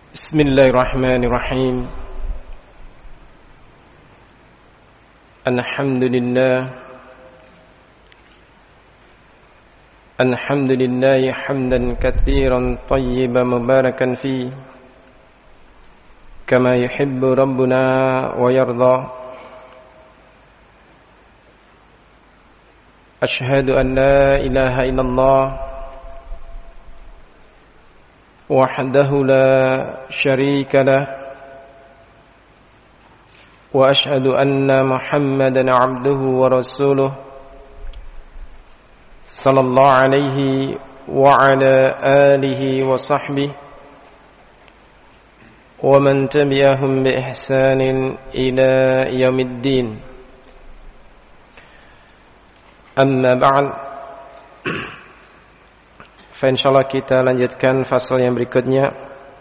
Bismillahirrahmanirrahim. Alhamdulillah hamdan katsiran tayyiban mubarakan fi kama yuhibbu rabbuna wa yarda. Ashhadu an la ilaha illallah wahdahu la syarika lah wa ashhadu anna Muhammadan abduhu wa rasuluh sallallahu alaihi wa ala alihi wa sahbihi wa man tabi'ahum bi ihsanin ila yaumiddin. Amma ba'd. Insyaallah kita lanjutkan fasal yang berikutnya.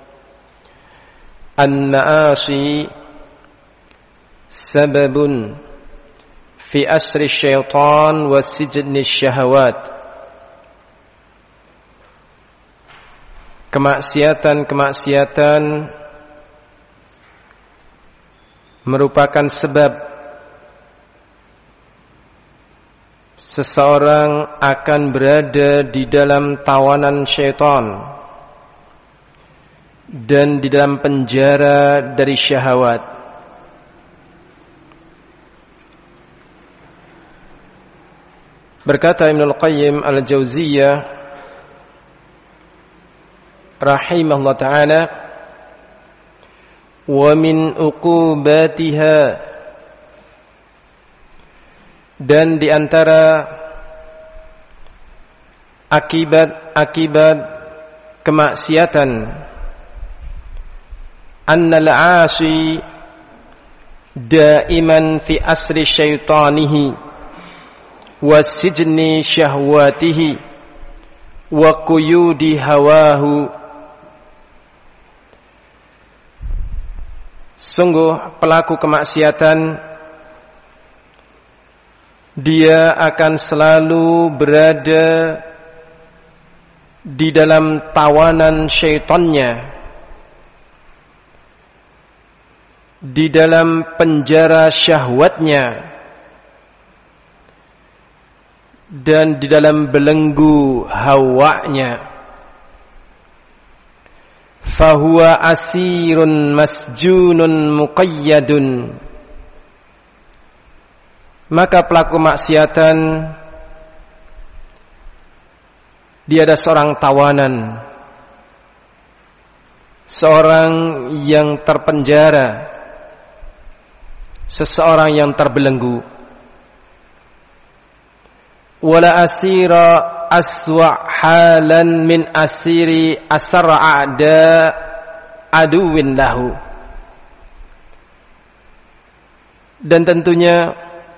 An-ma'asi sababun fi asri syaitan wa sijni syahawat. Kemaksiatan merupakan sebab seseorang akan berada di dalam tawanan syaitan dan di dalam penjara dari syahwat. Berkata Ibnul Qayyim Al-Jauziyah rahimahullah ta'ala, wa min uqubatiha, dan di antara akibat-akibat kemaksiatan, annal 'asi daiman fi asri syaitanihi wa sijni syahwatihi wa quyudi hawahu. Sungguh pelaku kemaksiatan dia akan selalu berada di dalam tawanan syaitannya, di dalam penjara syahwatnya, dan di dalam belenggu hawanya. Fahuwa asirun masjunun muqayyadun. Maka pelaku maksiatan dia ada seorang tawanan, seorang yang terpenjara, seseorang yang terbelenggu. Wala asira aswa halan min asiri asra a'da aduwin lahu. Dan tentunya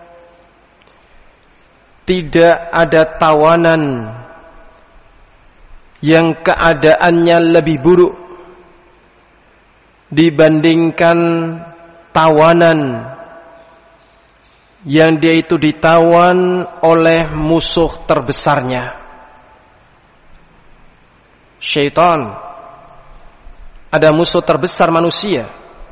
tidak ada tawanan yang keadaannya lebih buruk dibandingkan tawanan yang dia itu ditawan oleh musuh terbesarnya, syaitan. Ada musuh terbesar manusia.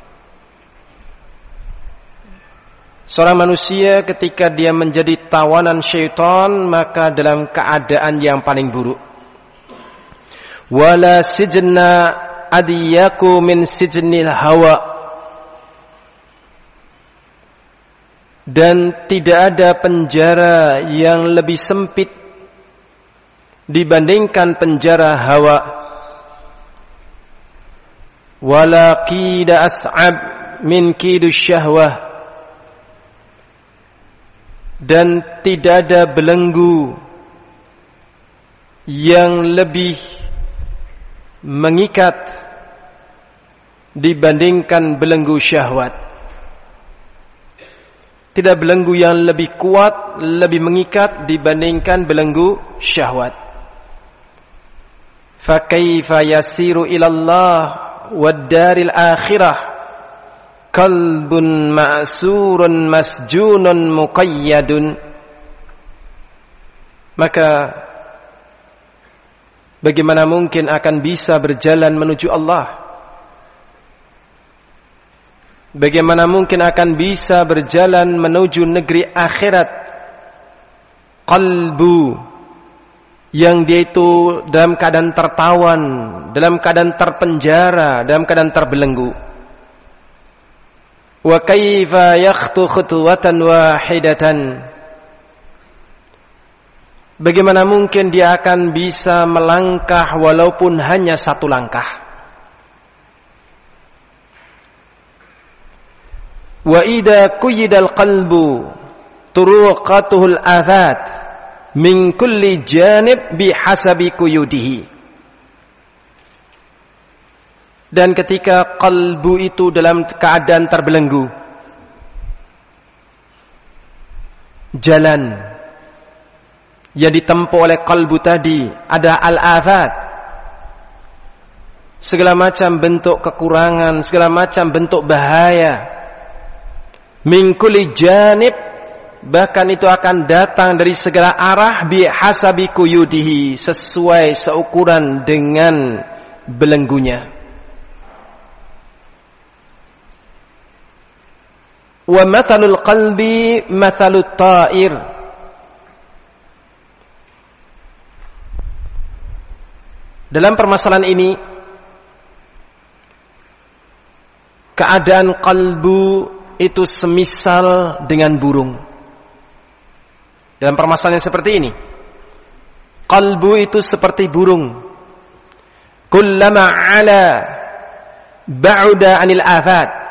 Seorang manusia ketika dia menjadi tawanan syaitan, maka dalam keadaan yang paling buruk. Wala sijna adiyaku min sijnil hawa. Dan tidak ada penjara yang lebih sempit dibandingkan penjara hawa. Wala qida as'ab min qidus syahwah. Dan tidak ada belenggu yang lebih mengikat dibandingkan belenggu syahwat. Tidak belenggu yang lebih kuat, lebih mengikat dibandingkan belenggu syahwat. Fa kaifa yasiru ilallah wad daril akhirah qalbun ma'surun masjunun muqayyadun. Maka bagaimana mungkin akan bisa berjalan menuju Allah bagaimana mungkin akan bisa berjalan menuju negeri akhirat qalbu yang dia itu dalam keadaan tertawan, dalam keadaan terpenjara, dalam keadaan terbelenggu. Wa kaifa yakhtu khutuwatan wahidatan, bagaimana mungkin dia akan bisa melangkah walaupun hanya satu langkah. Wa idza quyidal qalbu turuqatuhul afat min kulli janib bihasabi quyudihi. Dan ketika kalbu itu dalam keadaan terbelenggu, jalan yang ditempuh oleh kalbu tadi ada al-afat, segala macam bentuk kekurangan, segala macam bentuk bahaya. Min kulli janib, bahkan itu akan datang dari segala arah bihasabi quyudihi, sesuai seukuran dengan belenggunya. Wa mathalul qalbi mathalut ta'ir, dalam permasalahan ini keadaan kalbu itu semisal dengan burung. Dalam permasalahan seperti ini, kalbu itu seperti burung. Kullama ala ba'uda anil afat.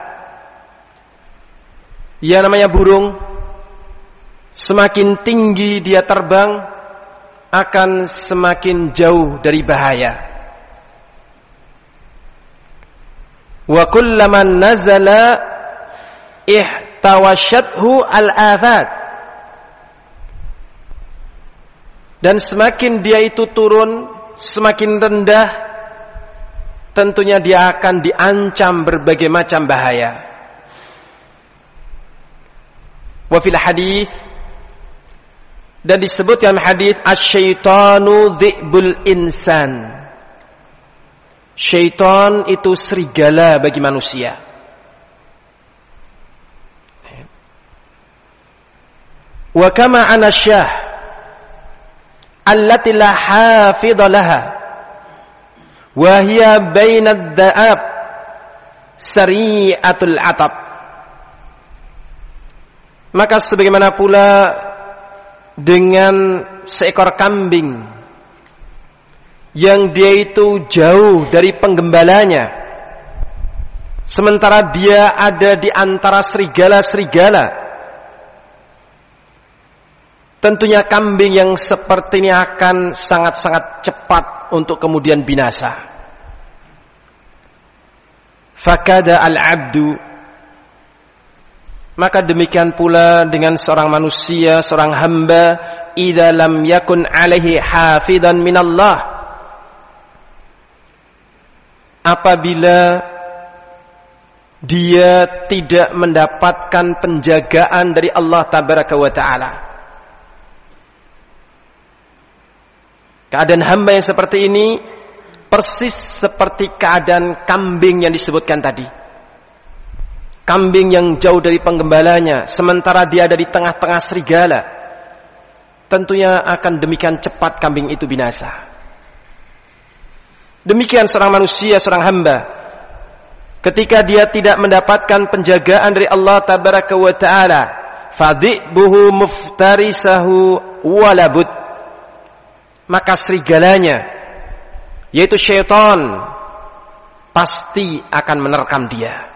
Ya, namanya burung, semakin tinggi dia terbang akan semakin jauh dari bahaya. Wa kullama nazala ihtawashathu al-afat. Dan semakin dia itu turun, semakin rendah, tentunya dia akan diancam berbagai macam bahaya. Wa fil hadis, dan disebut dalam hadis, asy-syaitanu dhi'bul insan. Syaitan itu serigala bagi manusia. Wa kama ana syah allati la hafidha laha wa hiya bainad da'ab sari'atul atab. Maka sebagaimana pula dengan seekor kambing yang dia itu jauh dari penggembalanya, sementara dia ada di antara serigala-serigala, tentunya kambing yang seperti ini akan sangat-sangat cepat untuk kemudian binasa. Fakada al-abdu, maka demikian pula dengan seorang manusia, seorang hamba, idza lam yakun alaihi hafidan minallah, apabila dia tidak mendapatkan penjagaan dari Allah tabaraka wa taala. Keadaan hamba yang seperti ini persis seperti keadaan kambing yang disebutkan tadi. Kambing yang jauh dari penggembalanya, sementara dia ada di tengah-tengah serigala. Tentunya akan demikian cepat kambing itu binasa. Demikian seorang manusia, seorang hamba, ketika dia tidak mendapatkan penjagaan dari Allah tabaraka wa ta'ala, fadhi'buhu muftarisahu walabud, maka serigalanya, yaitu syaitan, pasti akan menerkam dia.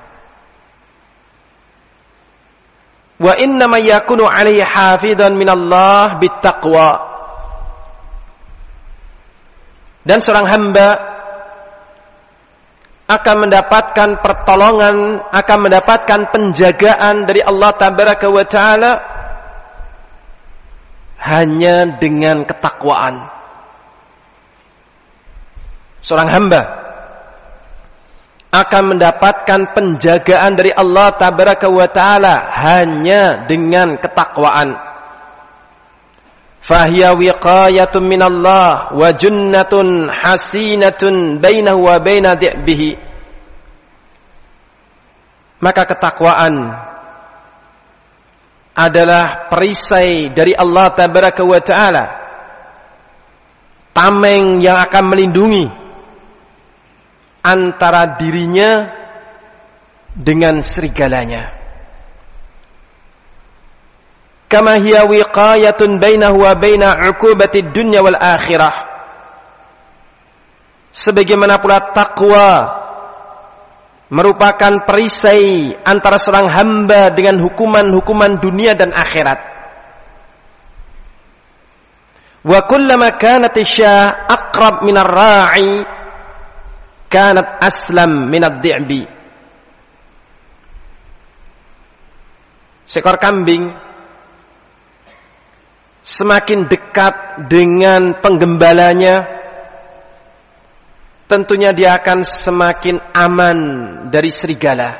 Wa innama yakunu alaihi hafidan minallah bittaqwa. Dan seorang hamba akan mendapatkan pertolongan, akan mendapatkan penjagaan dari Allah tabaraka wa ta'ala hanya dengan ketakwaan. Seorang hamba akan mendapatkan penjagaan dari Allah tabaraka wa ta'ala hanya dengan ketakwaan. Fahiya wiqayatun minallah wa junnatun hasinatun bainahu wa baina dhi'bihi. Maka ketakwaan adalah perisai dari Allah Tabaraka wa Ta'ala, tameng yang akan melindungi antara dirinya dengan serigalanya. Kama hiya wiqayatun bainahu wa baina 'uqubatid dunya wal akhirah. Sebagaimana pula takwa merupakan perisai antara seorang hamba dengan hukuman-hukuman dunia dan akhirat. Wa kullama kanat asya aqrab minar ra'i kanat aslam minad dhi'bi. Seekor kambing semakin dekat dengan penggembalanya, tentunya dia akan semakin aman dari serigala.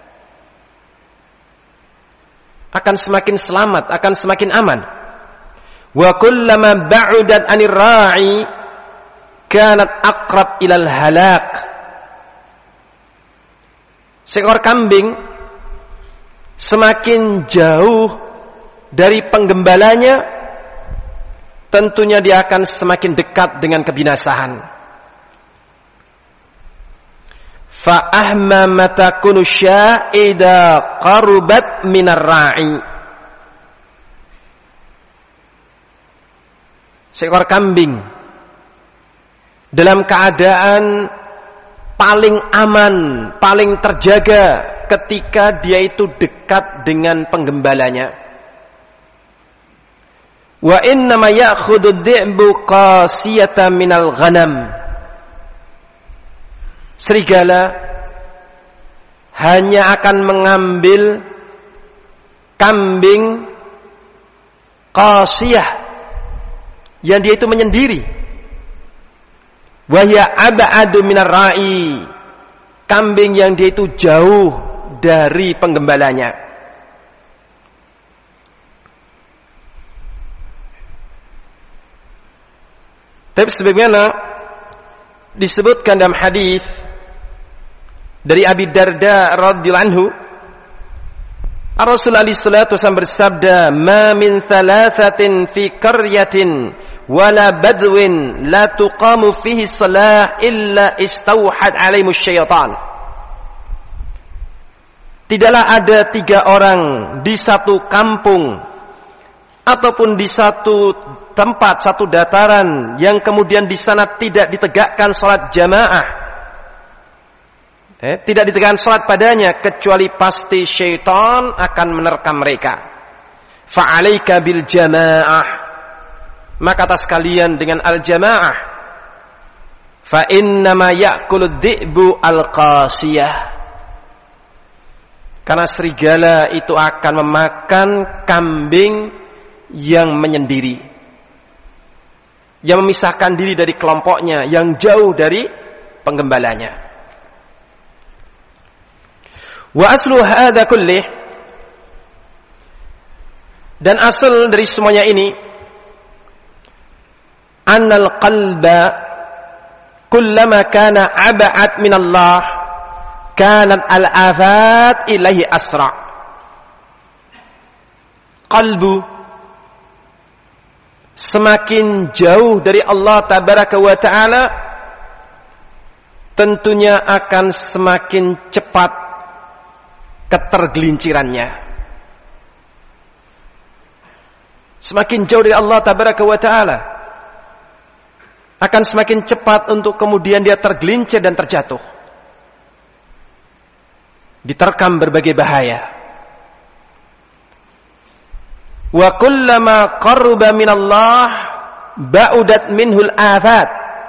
Akan semakin selamat, akan semakin aman. Wa kullama ba'udat 'anir ra'i kanat aqrab ilal halak. Seekor kambing semakin jauh dari penggembalanya, tentunya dia akan semakin dekat dengan kebinasaan. Fa'ahma mata kunu sya'ida qarubat minar ra'i. Seekor kambing dalam keadaan paling aman, paling terjaga ketika dia itu dekat dengan penggembalanya. Wa innama ya'khudhu dhi'bu qasiyatan minal ghanam. Serigala hanya akan mengambil kambing qasiyah yang dia itu menyendiri. Wa hiya ab'adu minar ra'i. Kambing yang dia itu jauh dari penggembalanya. Tapi sebagaimana disebutkan dalam hadis dari Abi Darda radhiyallahu anhu, Rasulullah sallallahu alaihi wasallam bersabda, "Ma min thalathatin fi qaryatin wala badwin la tuqamu fihi shalah illa istauhad alaihimus syaitan." Tidaklah ada 3 orang di satu kampung ataupun di satu tempat, satu dataran yang kemudian di sana tidak ditegakkan salat jamaah, tidak ditegakkan salat padanya, kecuali pasti syaitan akan menerkam mereka. Fa'alaika bil jamaah, maka atas kalian dengan al jamaah. Fa innama ya'kulud dhi'bu al qasiyah, karena serigala itu akan memakan kambing yang menyendiri, yang memisahkan diri dari kelompoknya, yang jauh dari penggembalanya. Wa aslu hadza kullih, dan asal dari semuanya ini, annal qalba kullama kana ab'ad min Allah kanat al-afat ilaihi asra. Qalbu semakin jauh dari Allah Tabaraka wa Ta'ala, tentunya akan semakin cepat ketergelincirannya. Semakin jauh dari Allah Tabaraka wa Ta'ala, akan semakin cepat untuk kemudian dia tergelincir dan terjatuh, diterkam berbagai bahaya. Wa kullama qarruba minallah ba'udat minhul afat,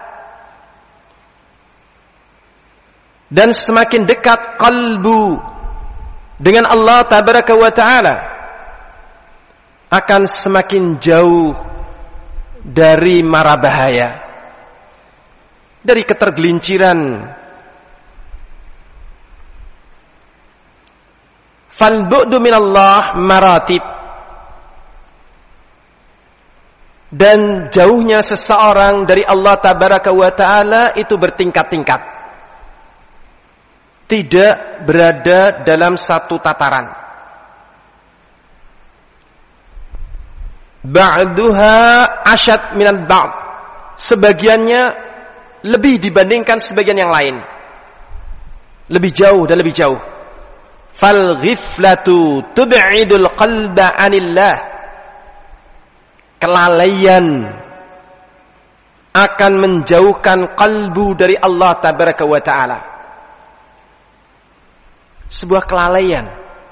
dan semakin dekat qalbu dengan Allah Tabaraka wa Ta'ala, akan semakin jauh dari mara bahaya, dari ketergelinciran. Fal bu'du minallah maratib, dan jauhnya seseorang dari Allah Tabaraka wa Ta'ala itu bertingkat-tingkat. tidak berada dalam satu tataran. Ba'duha asyad minal ba'd. Sebagiannya lebih dibandingkan sebagian yang lain. Lebih jauh dan lebih jauh. Fal ghiflatu tub'idul qalba 'anillah. Kelalaian akan menjauhkan kalbu dari Allah tabaraka wa ta'ala. Sebuah kelalaian.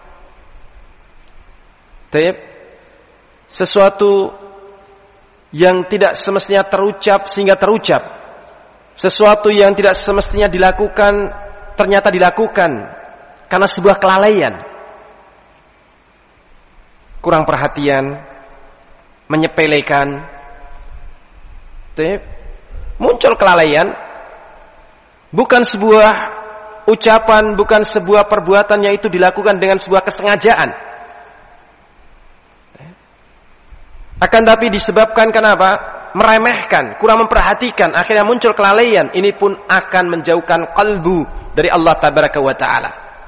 Sesuatu yang tidak semestinya terucap sehingga terucap. Sesuatu yang tidak semestinya dilakukan ternyata dilakukan karena sebuah kelalaian. Kurang perhatian, menyepelekan. Muncul kelalaian, bukan sebuah ucapan, bukan sebuah perbuatan yang itu dilakukan dengan sebuah kesengajaan. Akan tapi disebabkan kenapa? Meremehkan, kurang memperhatikan, akhirnya muncul kelalaian. Ini pun akan menjauhkan kalbu dari Allah tabaraka wa ta'ala.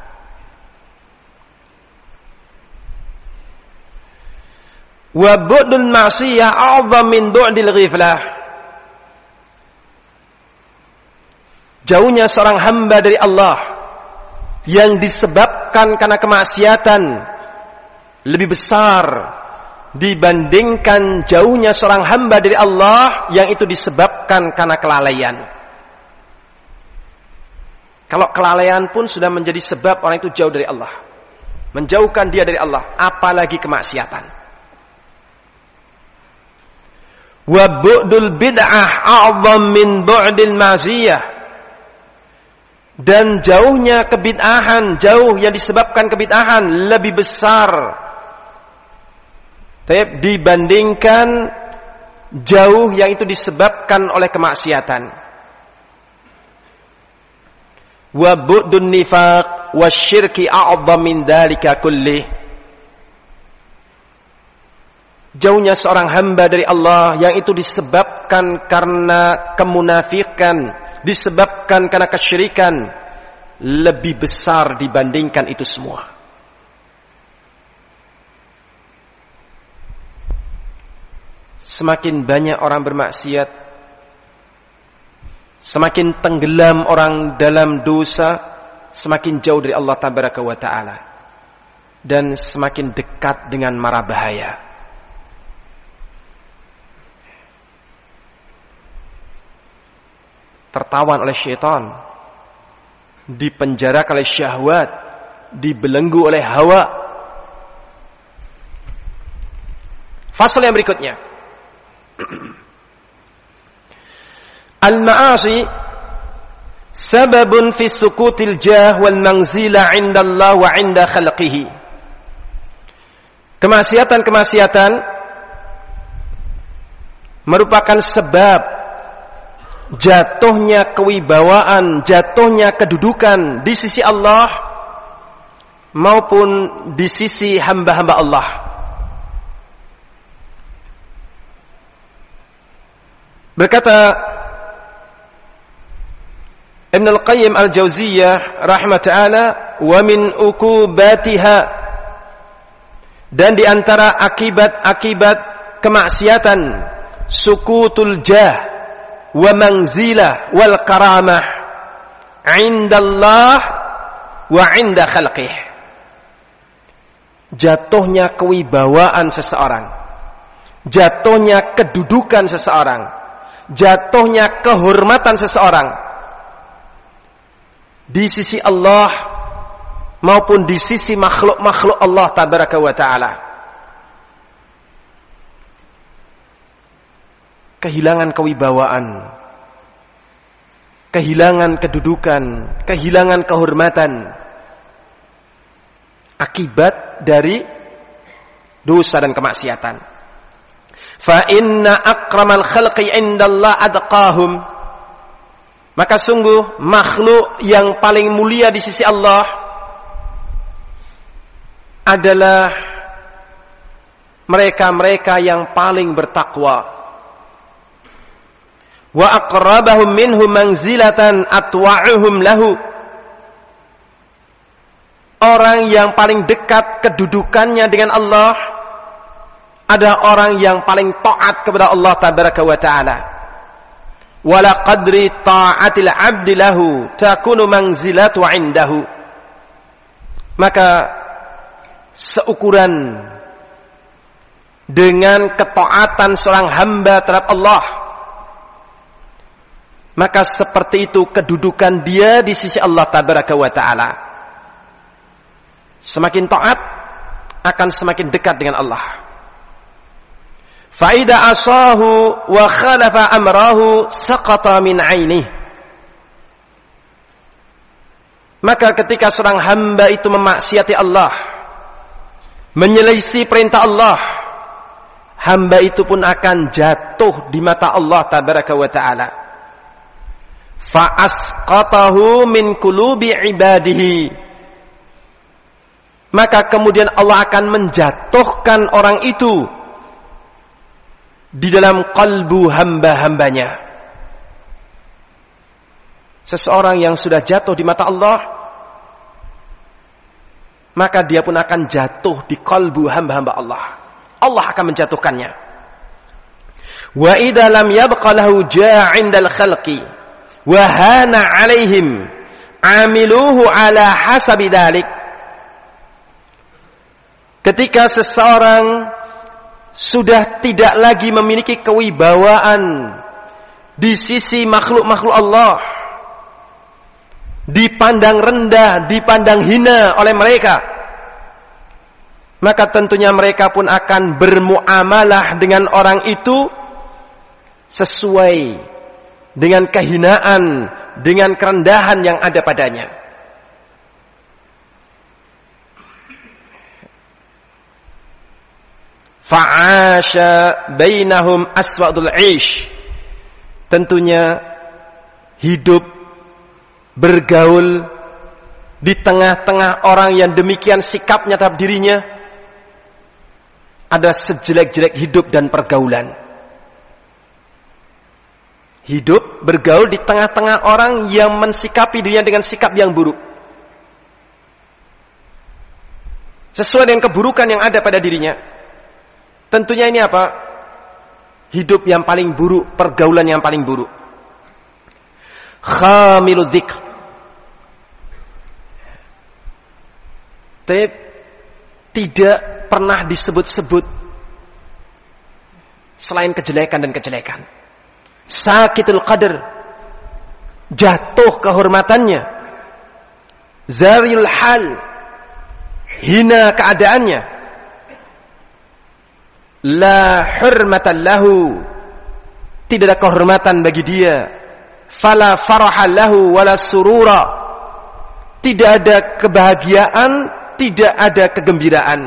Wa bu'dul ma'siyah a'zam min bu'dil ghiflah. Jauhnya seorang hamba dari Allah yang disebabkan karena kemaksiatan lebih besar dibandingkan jauhnya seorang hamba dari Allah yang itu disebabkan karena kelalaian. Kalau kelalaian pun sudah menjadi sebab orang itu jauh dari Allah, menjauhkan dia dari Allah, apalagi kemaksiatan. Wa bu'dul bid'ah a'zam min bu'dil ma'siyah. Dan jauhnya kebid'ahan, jauh yang disebabkan kebid'ahan lebih besar dibandingkan jauh yang itu disebabkan oleh kemaksiatan. Wa bu'dun nifaq wasyirki a'zam min dzalika kullih. Jauhnya seorang hamba dari Allah yang itu disebabkan karena kemunafikan, disebabkan karena kesyirikan, lebih besar dibandingkan itu semua. Semakin banyak orang bermaksiat, semakin tenggelam orang dalam dosa, semakin jauh dari Allah tabaraka wa ta'ala, dan semakin dekat dengan mara bahaya. Tertawan oleh syaitan, dipenjara oleh syahwat, dibelenggu oleh hawa. Fasal yang berikutnya, al-ma'asi sababun fi sukutil jah wal manzila 'inda Allah wa 'inda khalqihi. Kemaksiatan-kemaksiatan merupakan sebab jatuhnya kewibawaan, jatuhnya kedudukan di sisi Allah maupun di sisi hamba-hamba Allah. Berkata Ibn Al-Qayyim Al-Jauziyah rahimahullah, wa min ukubatiha, dan di antara akibat-akibat kemaksiatan, sukutul jah wa manzilah wal karamah 'inda Allah wa 'inda khalqih. Jatuhnya kewibawaan seseorang, jatuhnya kedudukan seseorang, jatuhnya kehormatan seseorang di sisi Allah maupun di sisi makhluk-makhluk Allah tabaraka wa ta'ala. Kehilangan kewibawaan, kehilangan kedudukan, kehilangan kehormatan, akibat dari dosa dan kemaksiatan. Fa inna akramal khalqi indallah adqahum. Maka sungguh makhluk yang paling mulia di sisi Allah adalah mereka-mereka yang paling bertakwa. Wa aqrabahum minhu manzilatan atwa'uhum lahu. orang yang paling dekat kedudukannya dengan Allah adalah orang yang paling taat kepada Allah tabaraka wa ta'ala. Wala qadri ta'atil 'abdi lahu takunu manzilatu 'indahu. Maka seukuran dengan ketaatan seorang hamba terhadap Allah, maka seperti itu kedudukan dia di sisi Allah tabaraka wa ta'ala. Semakin taat akan semakin dekat dengan Allah. Faida asahu wa khalafa amrahu saqata min ainihi. Maka ketika seorang hamba itu memaksiati Allah, menyelisih perintah Allah, hamba itu pun akan jatuh di mata Allah tabaraka wa ta'ala. Fa asqatahu min qulubi ibadihi. Maka kemudian Allah akan menjatuhkan orang itu di dalam kalbu hamba-hambanya. Seseorang yang sudah jatuh di mata Allah, maka dia pun akan jatuh di kalbu hamba-hamba Allah. Allah akan menjatuhkannya. Wa idza lam yabqa lahu jaa' 'indal khalqi wa hana 'alaihim 'amiluhu 'ala hasabi dzalik. Ketika seseorang sudah tidak lagi memiliki kewibawaan di sisi makhluk-makhluk Allah, dipandang rendah, dipandang hina oleh mereka, maka tentunya mereka pun akan bermuamalah dengan orang itu sesuai dengan kehinaan, dengan kerendahan yang ada padanya. Fa'asha bainahum aswadul 'ish. Tentunya hidup bergaul di tengah-tengah orang yang demikian sikapnya terhadap dirinya ada sejelek-jelek hidup dan pergaulan. Hidup bergaul di tengah-tengah orang yang mensikapi dirinya dengan sikap yang buruk, sesuai dengan keburukan yang ada pada dirinya. Tentunya ini apa? Hidup yang paling buruk, pergaulan yang paling buruk. Khamilud dzikr. Tidak pernah disebut-sebut selain kejelekan dan kejelekan. Sakitul qadar, jatuh kehormatannya. Zaril hal, hina keadaannya. La hurmatan lahu, tidak ada kehormatan bagi dia. Fala faraha lahu wala surura, tidak ada kebahagiaan, tidak ada kegembiraan.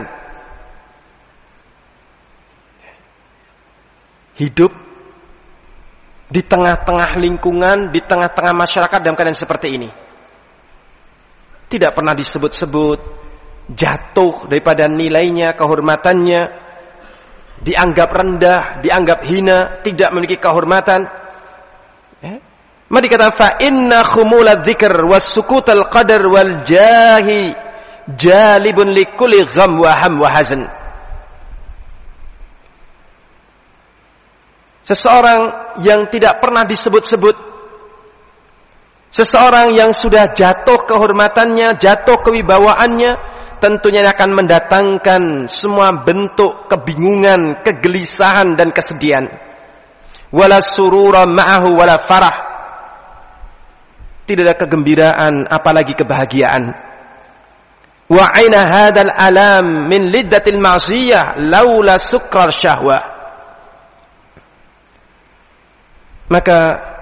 Hidup di tengah-tengah lingkungan, di tengah-tengah masyarakat dalam keadaan seperti ini, tidak pernah disebut-sebut, jatuh daripada nilainya, kehormatannya, dianggap rendah, dianggap hina, tidak memiliki kehormatan. Maka dikatakan fa inna khumulad dzikr was sukutal qadar wal jahi jalibun likulli gham wa ham wa hazan. Seseorang yang tidak pernah disebut-sebut, seseorang yang sudah jatuh kehormatannya, jatuh kewibawaannya, tentunya akan mendatangkan semua bentuk kebingungan, kegelisahan dan kesedihan. Wala surura ma'ahu wala farah, tidak ada kegembiraan apalagi kebahagiaan. Wa aina hadzal alam min liddatil ma'siyah laula sukrar syahwah. Maka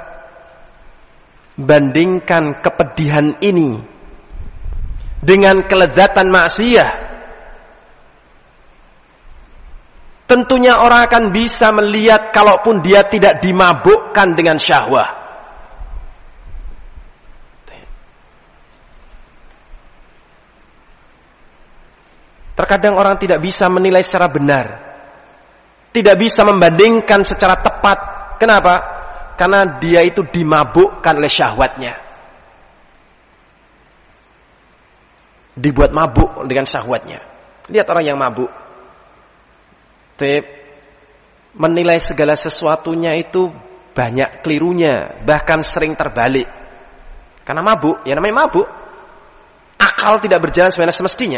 bandingkan kepedihan ini dengan kelezatan maksiyah, tentunya orang akan bisa melihat kalaupun dia tidak dimabukkan dengan syahwah. Terkadang orang tidak bisa menilai secara benar, tidak bisa membandingkan secara tepat. Kenapa? Karena dia itu dimabukkan oleh syahwatnya. dibuat mabuk dengan syahwatnya. Lihat orang yang mabuk. Menilai segala sesuatunya itu banyak kelirunya, bahkan sering terbalik. Karena mabuk, ya namanya mabuk. Akal tidak berjalan sebenarnya semestinya.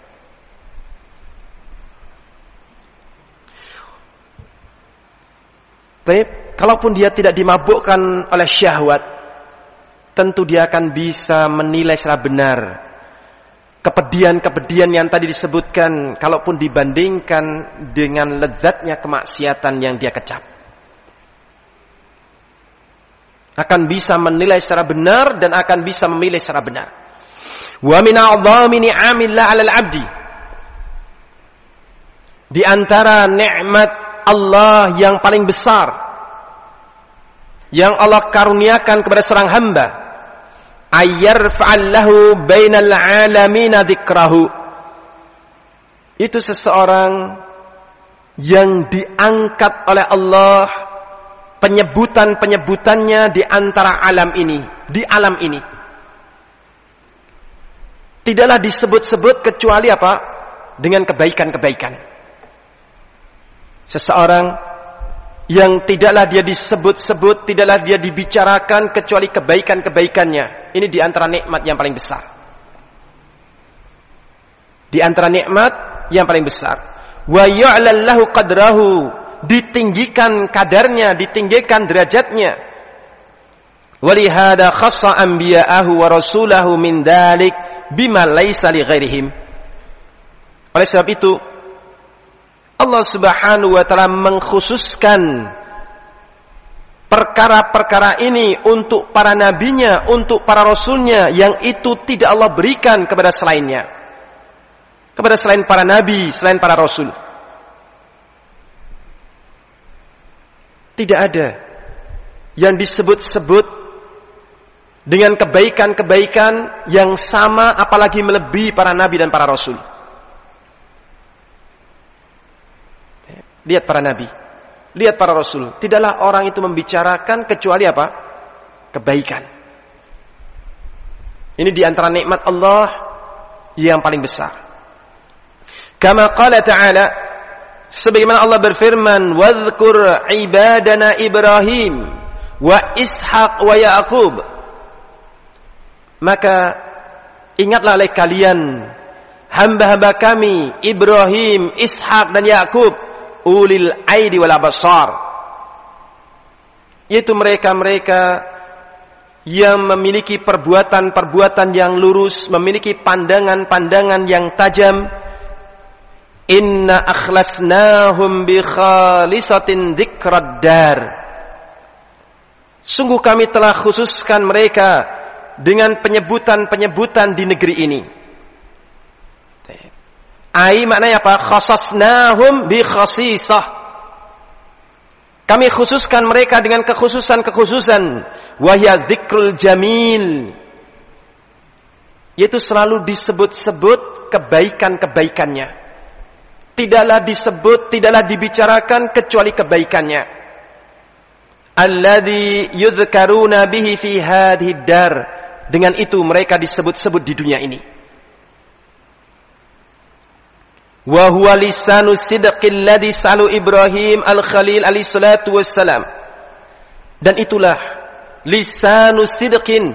Kalaupun dia tidak dimabukkan oleh syahwat, tentu dia akan bisa menilai secara benar kepedihan-kepedihan yang tadi disebutkan, kalaupun dibandingkan dengan lezatnya kemaksiatan yang dia kecap. Akan bisa menilai secara benar dan akan bisa memilih secara benar. Wa min a'dhami ni'amillah 'alal 'abdi. Di antara nikmat Allah yang paling besar yang Allah karuniakan kepada seorang hamba, ayyarfa'allahu bainal 'alamina dzikrahu. Itu seseorang yang diangkat oleh Allah penyebutan-penyebutannya di antara alam ini, di alam ini. Tidaklah disebut-sebut kecuali apa? Dengan kebaikan-kebaikan. Seseorang yang tidaklah dia disebut-sebut, tidaklah dia dibicarakan kecuali kebaikan-kebaikannya. Ini di antara nikmat yang paling besar. Di antara nikmat yang paling besar. Wa yu'lallahu qadrahu, ditinggikan kadarnya, ditinggikan derajatnya. Walihada khassa anbiya'ahu wa rasulahu min dalik bima laisa li ghairihim. Oleh sebab itu Allah Subhanahu wa taala mengkhususkan perkara-perkara ini untuk para nabinya, untuk para rasulnya, yang itu tidak Allah berikan kepada selainnya, kepada selain para nabi, selain para rasul. Tidak ada yang disebut-sebut dengan kebaikan-kebaikan yang sama, apalagi melebihi para nabi dan para rasul. Lihat para nabi, lihat para rasul. Tidaklah orang itu membicarakan kecuali apa? Kebaikan. Ini di antara nikmat Allah yang paling besar. Kama qala ta'ala, sebagaimana Allah berfirman, "Wadhkur ibadana Ibrahim wa Ishaq wa Yaqub." Maka ingatlah oleh kalian hamba-hamba kami Ibrahim, Ishaq dan Yaqub, ulil aidi wal absar, yaitu mereka-mereka yang memiliki perbuatan-perbuatan yang lurus, memiliki pandangan-pandangan yang tajam. Inna akhlasnahum bi khalisatin dzikrad dar. Sungguh kami telah khususkan mereka dengan penyebutan-penyebutan di negeri ini. Ai maknanya apa? Khasasnahum bi khasisah. Kami khususkan mereka dengan kekhususan-kekhususan. Wahya dzikrul jamil, yaitu selalu disebut-sebut kebaikan-kebaikannya. Tidaklah disebut, tidaklah dibicarakan kecuali kebaikannya. Alladzi yudhkaruna bihi fi hadhihi dar. Dengan itu mereka disebut-sebut di dunia ini. Wa huwa lisanu sidqil ladzi salu Ibrahim al-Khalil alaihi salatu wassalam. Dan itulah lisanu sidqin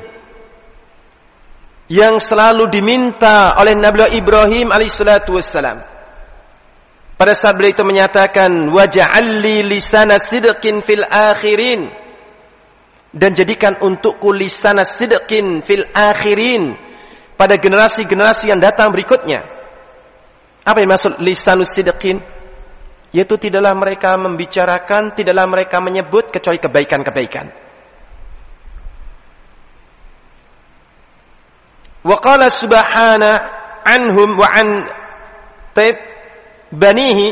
yang selalu diminta oleh Nabi Ibrahim alaihi salatu wassalam. Pada saat beliau itu menyatakan, waja'alli lisana sidqin fil akhirin, dan jadikan untukku lisana sidqin fil akhirin, pada generasi-generasi yang datang berikutnya. Apa yang maksud lisanus sidqin? Yaitu tidaklah mereka membicarakan, tidaklah mereka menyebut kecuali kebaikan-kebaikan. Wa qala subhana anhum wa an banihi.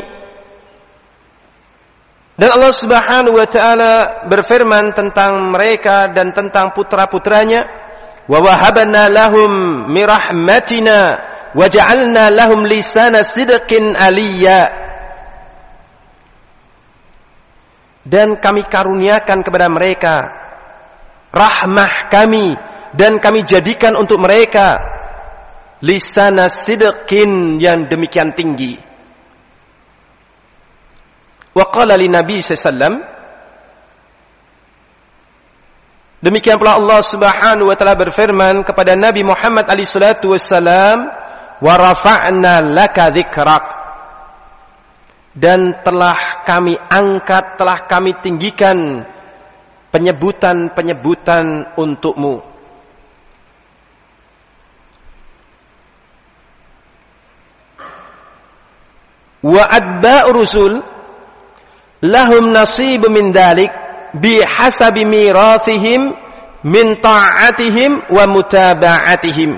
Dan Allah Subhanahu wa taala berfirman tentang mereka dan tentang putra-putranya, wa wahabna lahum min rahmatina waja'alna lahum lisana sidqin aliyya. Dan kami karuniakan kepada mereka rahmah kami, dan kami jadikan untuk mereka lisana sidqin, yang demikian tinggi. Wa qala li Nabi sallallahu, demikian pula Allah Subhanahu wa taala berfirman kepada Nabi Muhammad alaihi salatu wassalam, wa rafa'na laka dzikrak, dan telah kami angkat, telah kami tinggikan penyebutan-penyebutan untukmu. Wa atba'ur rusul lahum nasib min dalik bihasabi mirathihim min ta'atihim wa mutaba'atihim.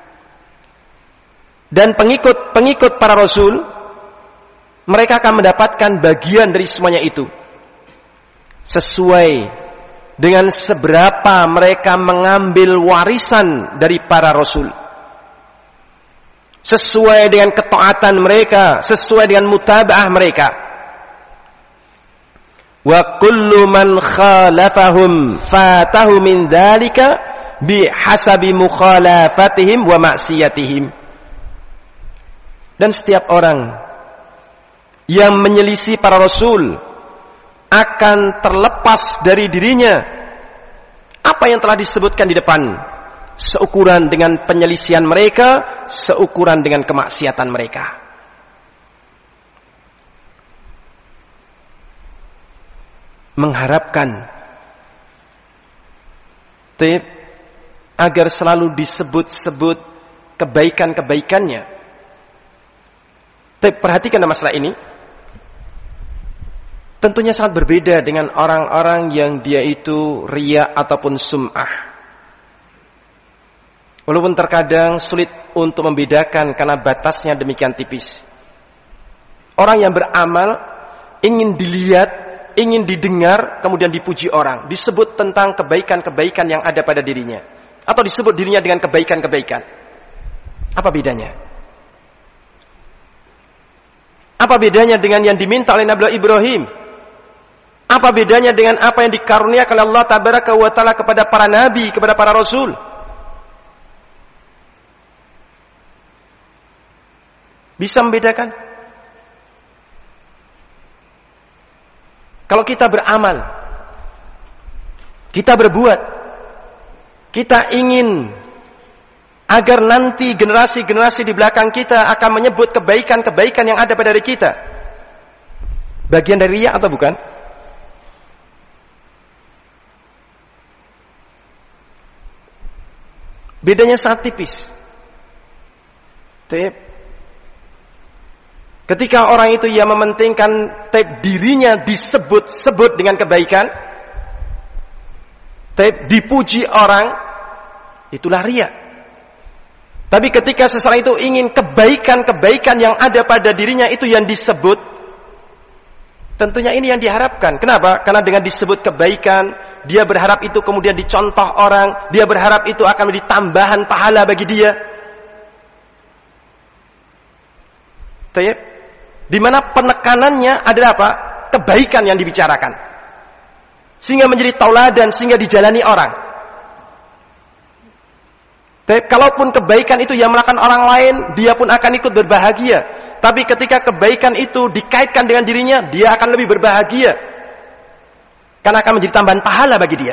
Dan pengikut para rasul, mereka akan mendapatkan bagian dari semuanya itu sesuai dengan seberapa mereka mengambil warisan dari para rasul, sesuai dengan ketaatan mereka, sesuai dengan mutaba'ah mereka. Wa kullu man khalafahum fatahu min dzalika bihasabi mukhalafatihim wa ma'siyatihim. Dan setiap orang yang menyelisih para rasul akan terlepas dari dirinya apa yang telah disebutkan di depan, seukuran dengan penyelisihan mereka, seukuran dengan kemaksiatan mereka. Mengharapkan agar selalu disebut-sebut kebaikan-kebaikannya. Perhatikan masalah ini. Tentunya sangat berbeda dengan orang-orang yang dia itu riya ataupun sum'ah. Walaupun terkadang sulit untuk membedakan karena batasnya demikian tipis. Orang yang beramal ingin dilihat, ingin didengar, kemudian dipuji orang, disebut tentang kebaikan-kebaikan yang ada pada dirinya, atau disebut dirinya dengan kebaikan-kebaikan. Apa bedanya? Apa bedanya dengan yang diminta oleh Nabi Ibrahim? Apa bedanya dengan apa yang dikaruniakan oleh Allah Tabaraka wa Ta'ala kepada para nabi, kepada para rasul? Bisa membedakan? Kalau kita beramal, kita berbuat, kita ingin agar nanti generasi-generasi di belakang kita akan menyebut kebaikan-kebaikan yang ada pada diri kita, bagian dari riya atau bukan? Bedanya sangat tipis. Ketika orang itu yang mementingkan dirinya disebut-sebut dengan kebaikan, dipuji orang, itulah riya. Tapi ketika seseorang itu ingin kebaikan-kebaikan yang ada pada dirinya itu yang disebut, tentunya ini yang diharapkan. Kenapa? Karena dengan disebut kebaikan, dia berharap itu kemudian dicontoh orang, dia berharap itu akan menjadi tambahan pahala bagi dia. Di mana penekanannya adalah apa? Kebaikan yang dibicarakan. Sehingga menjadi tauladan, sehingga dijalani orang. Kalaupun kebaikan itu yang melakukan orang lain, dia pun akan ikut berbahagia. Tapi ketika kebaikan itu dikaitkan dengan dirinya, dia akan lebih berbahagia. Karena akan menjadi tambahan pahala bagi dia.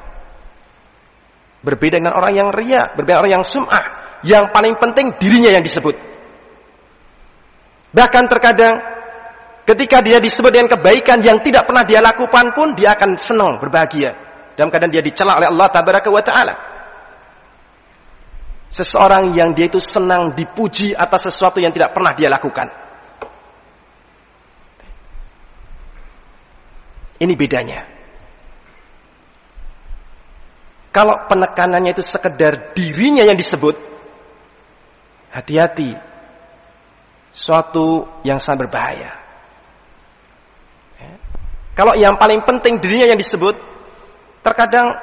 Berbeda dengan orang yang riya, berbeda dengan orang yang sum'ah. Yang paling penting dirinya yang disebut. Bahkan terkadang ketika dia disebut dengan kebaikan yang tidak pernah dia lakukan pun, dia akan senang, berbahagia. Dalam keadaan dia dicela oleh Allah Tabaraka wa Ta'ala. Seseorang yang dia itu senang dipuji atas sesuatu yang tidak pernah dia lakukan. Ini bedanya. Kalau penekanannya itu sekedar dirinya yang disebut, hati-hati. Suatu yang sangat berbahaya. Kalau yang paling penting dirinya yang disebut, terkadang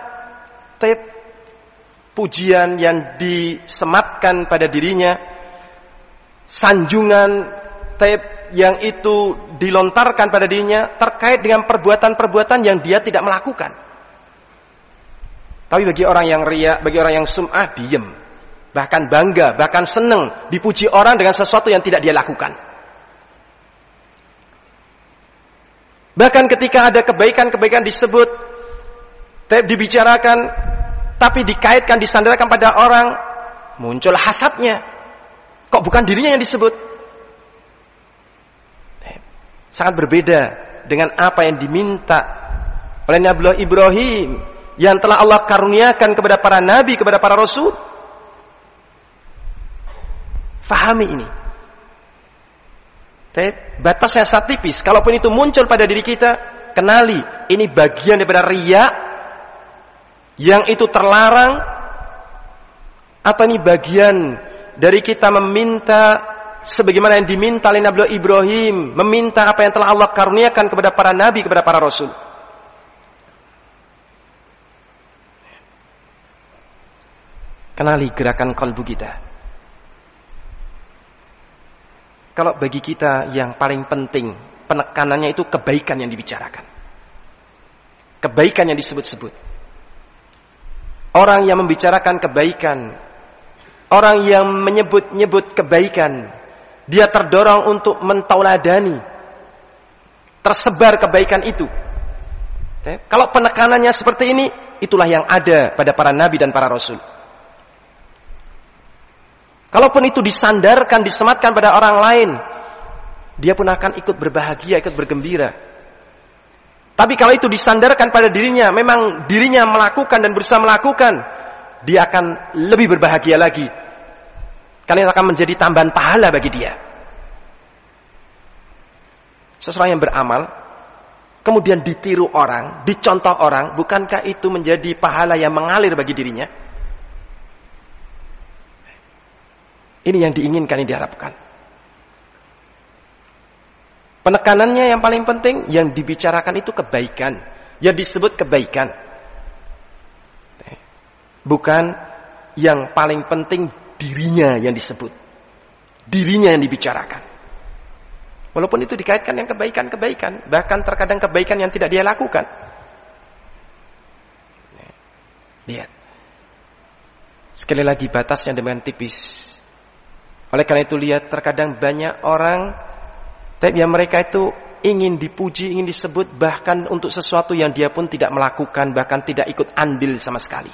pujian yang disematkan pada dirinya, sanjungan yang itu dilontarkan pada dirinya terkait dengan perbuatan-perbuatan yang dia tidak melakukan. Tapi bagi orang yang riya, bagi orang yang sum'ah, diem. bahkan bangga, bahkan senang dipuji orang dengan sesuatu yang tidak dia lakukan. Bahkan ketika ada kebaikan-kebaikan disebut, dibicarakan, tapi dikaitkan, disandarkan pada orang, muncul hasadnya. Kok bukan dirinya yang disebut? Sangat berbeda dengan apa yang diminta oleh Nabi Ibrahim yang telah Allah karuniakan kepada para nabi, kepada para rasul. Fahami ini. Batasnya sangat tipis. Kalaupun itu muncul pada diri kita, kenali ini bagian daripada riya yang itu terlarang, atau ini bagian dari kita meminta sebagaimana yang diminta oleh Nabi Ibrahim, meminta apa yang telah Allah karuniakan kepada para nabi, kepada para rasul. Kenali gerakan kalbu kita. Kalau bagi kita yang paling penting, penekanannya itu kebaikan yang dibicarakan. Kebaikan yang disebut-sebut. Orang yang membicarakan kebaikan, orang yang menyebut-nyebut kebaikan, dia terdorong untuk mentauladani, tersebar kebaikan itu. Kalau penekanannya seperti ini, itulah yang ada pada para nabi dan para rasul. Kalaupun itu disandarkan, disematkan pada orang lain, dia pun akan ikut berbahagia, ikut bergembira. Tapi kalau itu disandarkan pada dirinya, memang dirinya melakukan dan berusaha melakukan, dia akan lebih berbahagia lagi. Karena itu akan menjadi tambahan pahala bagi dia. Seseorang yang beramal, kemudian ditiru orang, dicontoh orang, bukankah itu menjadi pahala yang mengalir bagi dirinya? Ini yang diinginkan, yang diharapkan. Penekanannya yang paling penting, yang dibicarakan itu kebaikan, yang disebut kebaikan. Bukan yang paling penting dirinya yang disebut, dirinya yang dibicarakan. Walaupun itu dikaitkan dengan kebaikan-kebaikan, bahkan terkadang kebaikan yang tidak dia lakukan. Lihat. Sekali lagi batasnya dengan tipis. Oleh karena itu lihat, terkadang banyak orang yang mereka itu ingin dipuji, ingin disebut, bahkan untuk sesuatu yang dia pun tidak melakukan, bahkan tidak ikut andil sama sekali.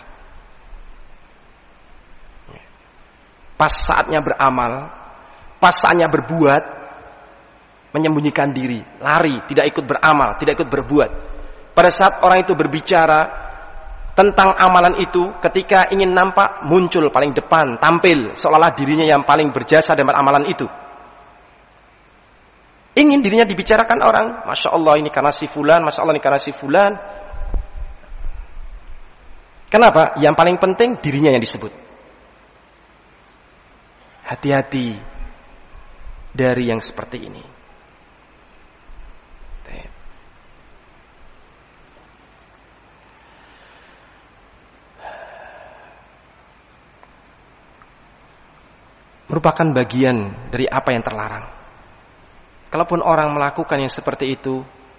Pas saatnya beramal, pas saatnya berbuat, menyembunyikan diri, lari, tidak ikut beramal, tidak ikut berbuat. Pada saat orang itu berbicara tentang amalan itu, ketika ingin nampak, muncul paling depan, tampil, seolah-olah dirinya yang paling berjasa dalam amalan itu. Ingin dirinya dibicarakan orang, Masya Allah ini karena si fulan, Masya Allah ini karena si fulan. Kenapa? Yang paling penting dirinya yang disebut. Hati-hati dari yang seperti ini. Merupakan bagian dari apa yang terlarang. Kalaupun orang melakukan yang seperti itu,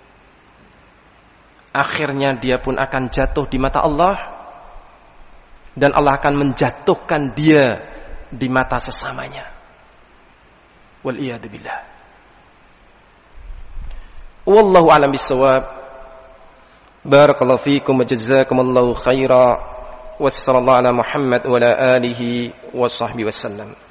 akhirnya dia pun akan jatuh di mata Allah, dan Allah akan menjatuhkan dia di mata sesamanya. Wal-iyadu billah. Wallahu a'lam bissawab. Barakallahu fiikum wa jazakumullahu khaira. Wassallallahu ala Muhammad wa ala alihi wa sahbihi wasallam.